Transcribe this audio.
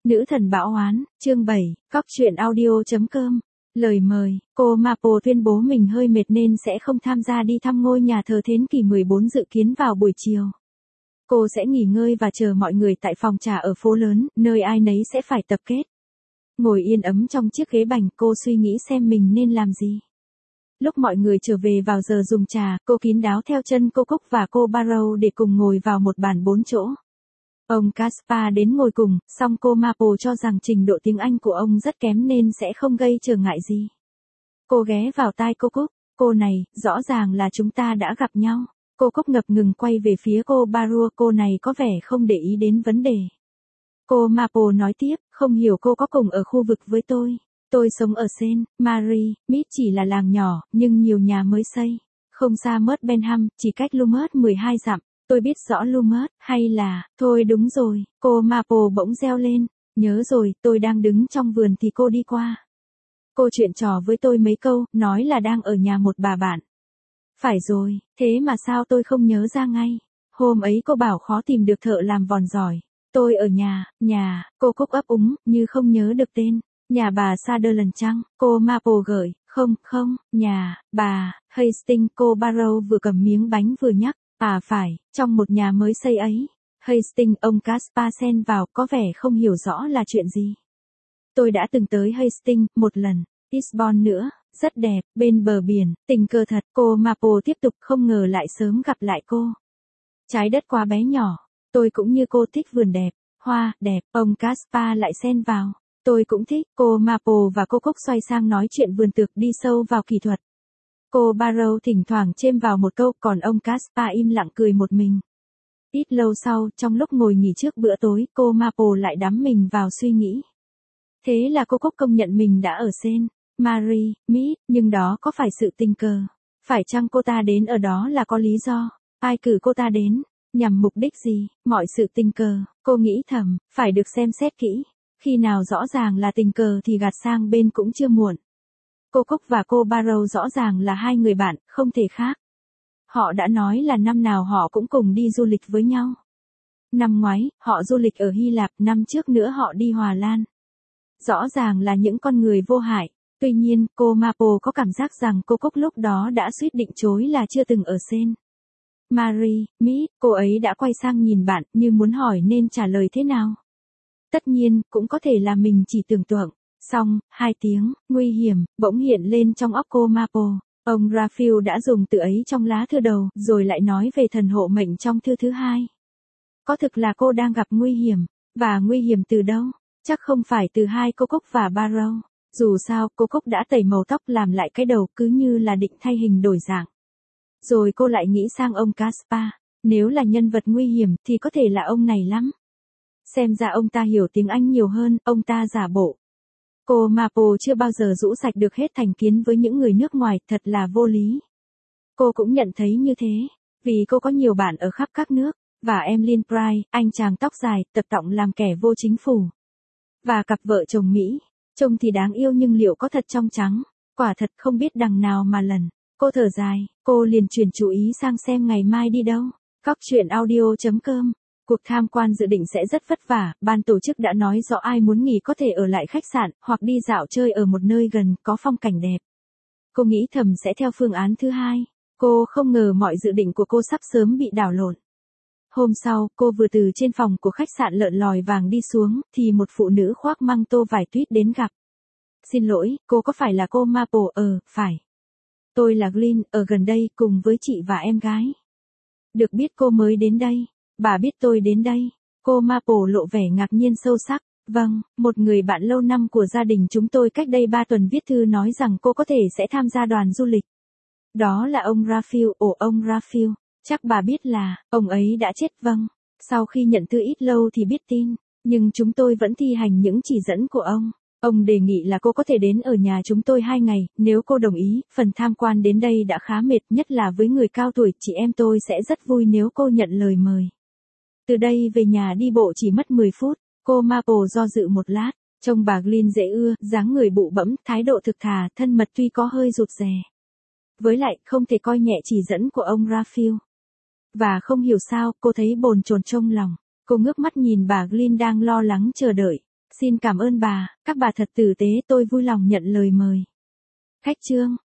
Nữ thần bão oán, chương 7, cóc truyện audio.com. Lời mời, cô Mapo tuyên bố mình hơi mệt nên sẽ không tham gia đi thăm ngôi nhà thờ Thế kỷ 14 dự kiến vào buổi chiều. Cô sẽ nghỉ ngơi và chờ mọi người tại phòng trà ở phố lớn, nơi ai nấy sẽ phải tập kết. Ngồi yên ấm trong chiếc ghế bành, cô suy nghĩ xem mình nên làm gì. Lúc mọi người trở về vào giờ dùng trà, cô kín đáo theo chân cô Cúc và cô Barrow để cùng ngồi vào một bàn 4 chỗ. Ông Caspar đến ngồi cùng, song cô Mapo cho rằng trình độ tiếng Anh của ông rất kém nên sẽ không gây trở ngại gì. Cô ghé vào tai cô Cúc, cô này, rõ ràng là chúng ta đã gặp nhau. Cô Cúc ngập ngừng quay về phía cô Barrow, cô này có vẻ không để ý đến vấn đề. Cô Mapo nói tiếp, không hiểu cô có cùng ở khu vực với tôi. Tôi sống ở Saint Mary, Mead chỉ là làng nhỏ, nhưng nhiều nhà mới xây. Không xa Murt Benham, chỉ cách Lumut 12 dặm. Tôi biết rõ Lumut, hay là, thôi đúng rồi, cô Mapo bỗng reo lên. Nhớ rồi, tôi đang đứng trong vườn thì cô đi qua. Cô chuyện trò với tôi mấy câu, nói là đang ở nhà một bà bạn. Phải rồi, thế mà sao tôi không nhớ ra ngay. Hôm ấy cô bảo khó tìm được thợ làm vòn giỏi. Tôi ở nhà, cô Cúc ấp úng, như không nhớ được tên. Nhà bà Sutherland chăng? Cô Mapo gợi, không, nhà, bà, Hastings. Cô Barrow vừa cầm miếng bánh vừa nhắc, à phải, trong một nhà mới xây ấy. Hastings, ông Caspar xen vào, có vẻ không hiểu rõ là chuyện gì. Tôi đã từng tới Hastings, một lần, Eastbourne nữa, rất đẹp, bên bờ biển, tình cờ thật. Cô Mapo tiếp tục, không ngờ lại sớm gặp lại cô. Trái đất quá bé nhỏ, tôi cũng như cô thích vườn đẹp, hoa, đẹp, ông Caspar lại xen vào. Tôi cũng thích. Cô Mapo và cô Cúc xoay sang nói chuyện vườn tược, đi sâu vào kỹ thuật. Cô Barrow thỉnh thoảng chêm vào một câu, còn ông Caspar im lặng cười một mình. Ít lâu sau, trong lúc ngồi nghỉ trước bữa tối, cô Mapo lại đắm mình vào suy nghĩ. Thế là cô Cúc công nhận mình đã ở Saint Mary, Mead, nhưng đó có phải sự tình cờ? Phải chăng cô ta đến ở đó là có lý do? Ai cử cô ta đến? Nhằm mục đích gì? Mọi sự tình cờ, cô nghĩ thầm, phải được xem xét kỹ. Khi nào rõ ràng là tình cờ thì gạt sang bên cũng chưa muộn. Cô Cúc và cô Barrow rõ ràng là hai người bạn, không thể khác. Họ đã nói là năm nào họ cũng cùng đi du lịch với nhau. Năm ngoái, họ du lịch ở Hy Lạp, năm trước nữa họ đi Hòa Lan. Rõ ràng là những con người vô hại. Tuy nhiên, cô Mapo có cảm giác rằng cô Cúc lúc đó đã suýt định chối là chưa từng ở Saint Mary, Mead. Cô ấy đã quay sang nhìn bạn, như muốn hỏi nên trả lời thế nào. Tất nhiên, cũng có thể là mình chỉ tưởng tượng. Xong, 2 tiếng, nguy hiểm, bỗng hiện lên trong óc cô Mapo. Ông Raphael đã dùng từ ấy trong lá thư đầu, rồi lại nói về thần hộ mệnh trong thư thứ 2. Có thực là cô đang gặp nguy hiểm, và nguy hiểm từ đâu? Chắc không phải từ hai cô Cúc và Barrow. Dù sao, cô Cúc đã tẩy màu tóc làm lại cái đầu, cứ như là định thay hình đổi dạng. Rồi cô lại nghĩ sang ông Caspar. Nếu là nhân vật nguy hiểm thì có thể là ông này lắm. Xem ra ông ta hiểu tiếng Anh nhiều hơn, ông ta giả bộ. Cô Mapo chưa bao giờ rũ sạch được hết thành kiến với những người nước ngoài, thật là vô lý. Cô cũng nhận thấy như thế, vì cô có nhiều bạn ở khắp các nước, và Emlyn Price, anh chàng tóc dài, tập tọng làm kẻ vô chính phủ. Và cặp vợ chồng Mỹ, trông thì đáng yêu nhưng liệu có thật trong trắng, quả thật không biết đằng nào mà lần. Cô thở dài, cô liền chuyển chú ý sang xem ngày mai đi đâu. Cóc truyện audio.com. Cuộc tham quan dự định sẽ rất vất vả, ban tổ chức đã nói rõ ai muốn nghỉ có thể ở lại khách sạn, hoặc đi dạo chơi ở một nơi gần, có phong cảnh đẹp. Cô nghĩ thầm sẽ theo phương án thứ 2. Cô không ngờ mọi dự định của cô sắp sớm bị đảo lộn. Hôm sau, cô vừa từ trên phòng của khách sạn lợn lòi vàng đi xuống, thì một phụ nữ khoác măng tô vải tuyết đến gặp. Xin lỗi, cô có phải là cô Mapo? Phải. Tôi là Glyn, ở gần đây, cùng với chị và em gái. Được biết cô mới đến đây. Bà biết tôi đến đây. Cô Mapo lộ vẻ ngạc nhiên sâu sắc. Vâng, một người bạn lâu năm của gia đình chúng tôi cách đây 3 tuần viết thư nói rằng cô có thể sẽ tham gia đoàn du lịch. Đó là ông Raphael. Ông Raphael. Chắc bà biết là, ông ấy đã chết. Vâng. Sau khi nhận thư ít lâu thì biết tin, nhưng chúng tôi vẫn thi hành những chỉ dẫn của ông. Ông đề nghị là cô có thể đến ở nhà chúng tôi 2 ngày, nếu cô đồng ý. Phần tham quan đến đây đã khá mệt, nhất là với người cao tuổi, chị em tôi sẽ rất vui nếu cô nhận lời mời. Từ đây về nhà đi bộ chỉ mất 10 phút. Cô Mapo do dự một lát, trông bà Glyn dễ ưa, dáng người bụ bẫm, thái độ thực thà, thân mật tuy có hơi rụt rè. Với lại, không thể coi nhẹ chỉ dẫn của ông Raphael. Và không hiểu sao, cô thấy bồn chồn trong lòng. Cô ngước mắt nhìn bà Glyn đang lo lắng chờ đợi. Xin cảm ơn bà, các bà thật tử tế, tôi vui lòng nhận lời mời. Khách trương.